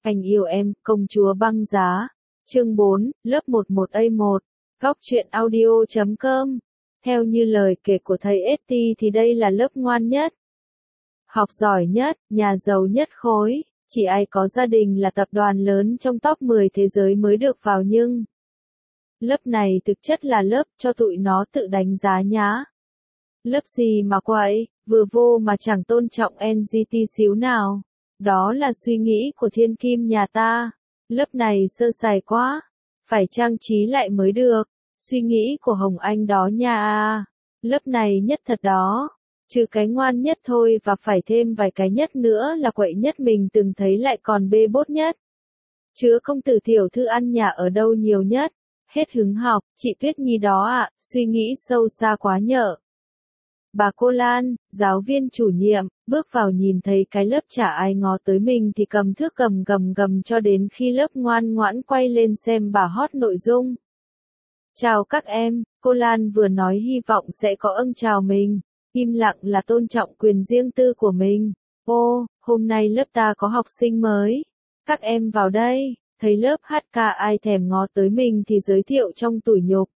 Anh yêu em, công chúa băng giá. Chương 4, lớp 11A1. Góc truyện audio.com. Theo như lời kể của thầy Eti thì đây là lớp ngoan nhất, học giỏi nhất, nhà giàu nhất khối. Chỉ ai có gia đình là tập đoàn lớn trong top 10 thế giới mới được vào nhưng lớp này thực chất là lớp cho tụi nó tự đánh giá nhá. Lớp gì mà quậy, vừa vô mà chẳng tôn trọng NGT xíu nào. Đó là suy nghĩ của thiên kim nhà ta. Lớp này sơ sài quá, phải trang trí lại mới được. Suy nghĩ của Hồng Anh đó nha à. Lớp này nhất thật đó. Trừ cái ngoan nhất thôi và phải thêm vài cái nhất nữa là quậy nhất mình từng thấy lại còn bê bốt nhất. Chứ công tử tiểu thư ăn nhà ở đâu nhiều nhất. Hết hứng học, chị Tuyết Nhi đó ạ, suy nghĩ sâu xa quá nhở. Bà cô Lan, giáo viên chủ nhiệm, bước vào nhìn thấy cái lớp chả ai ngó tới mình thì cầm thước gầm cho đến khi lớp ngoan ngoãn quay lên xem bà hót nội dung. Chào các em, cô Lan vừa nói hy vọng sẽ có âng chào mình, im lặng là tôn trọng quyền riêng tư của mình. Ô, hôm nay lớp ta có học sinh mới, các em vào đây, thấy lớp HK ai thèm ngó tới mình thì giới thiệu trong tủi nhục.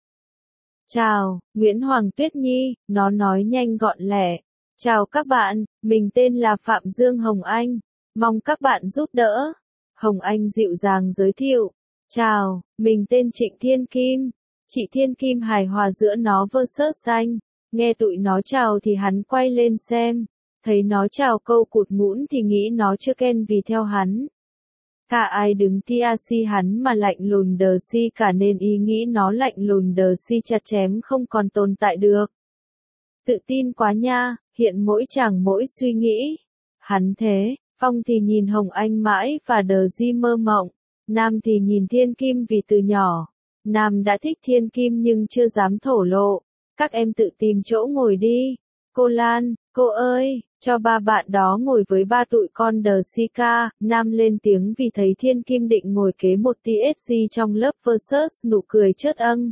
Chào, Nguyễn Hoàng Tuyết Nhi, nó nói nhanh gọn lẹ. Chào các bạn, mình tên là Phạm Dương Hồng Anh, mong các bạn giúp đỡ. Hồng Anh dịu dàng giới thiệu. Chào, mình tên Trịnh Thiên Kim. Chị Thiên Kim hài hòa giữa nó versus xanh. Nghe tụi nó chào thì hắn quay lên xem. Thấy nó chào câu cụt mũn thì nghĩ nó chưa ken vì theo hắn. Cả ai đứng TRC hắn mà lạnh lùng đờ si cả nên ý nghĩ nó lạnh lùng đờ si chặt chém không còn tồn tại được. Tự tin quá nha, hiện mỗi chàng mỗi suy nghĩ. Hắn thế, Phong thì nhìn Hồng Anh mãi và đờ di mơ mộng. Nam thì nhìn Thiên Kim vì từ nhỏ. Nam đã thích Thiên Kim nhưng chưa dám thổ lộ. Các em tự tìm chỗ ngồi đi. Cô Lan, cô ơi, cho ba bạn đó ngồi với ba tụi con đờ si ca. Nam lên tiếng vì thấy Thiên Kim định ngồi kế một TSG trong lớp versus nụ cười chớt âng.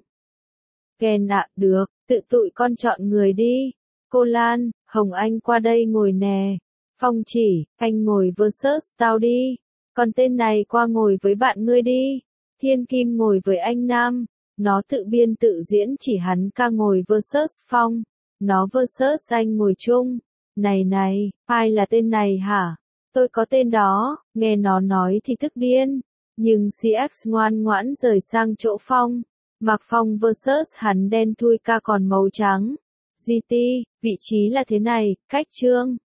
Ken ạ, được, tự tụi con chọn người đi. Cô Lan, Hồng Anh qua đây ngồi nè. Phong chỉ, anh ngồi versus tao đi. Còn tên này qua ngồi với bạn ngươi đi. Thiên Kim ngồi với anh Nam. Nó tự biên tự diễn chỉ hắn ca ngồi versus Phong. Nó versus anh ngồi chung. Này, ai là tên này hả? Tôi có tên đó, nghe nó nói thì tức điên. Nhưng CX ngoan ngoãn rời sang chỗ Phong. Mặc Phong versus hắn đen thui ca còn màu trắng. GT, vị trí là thế này, cách chương.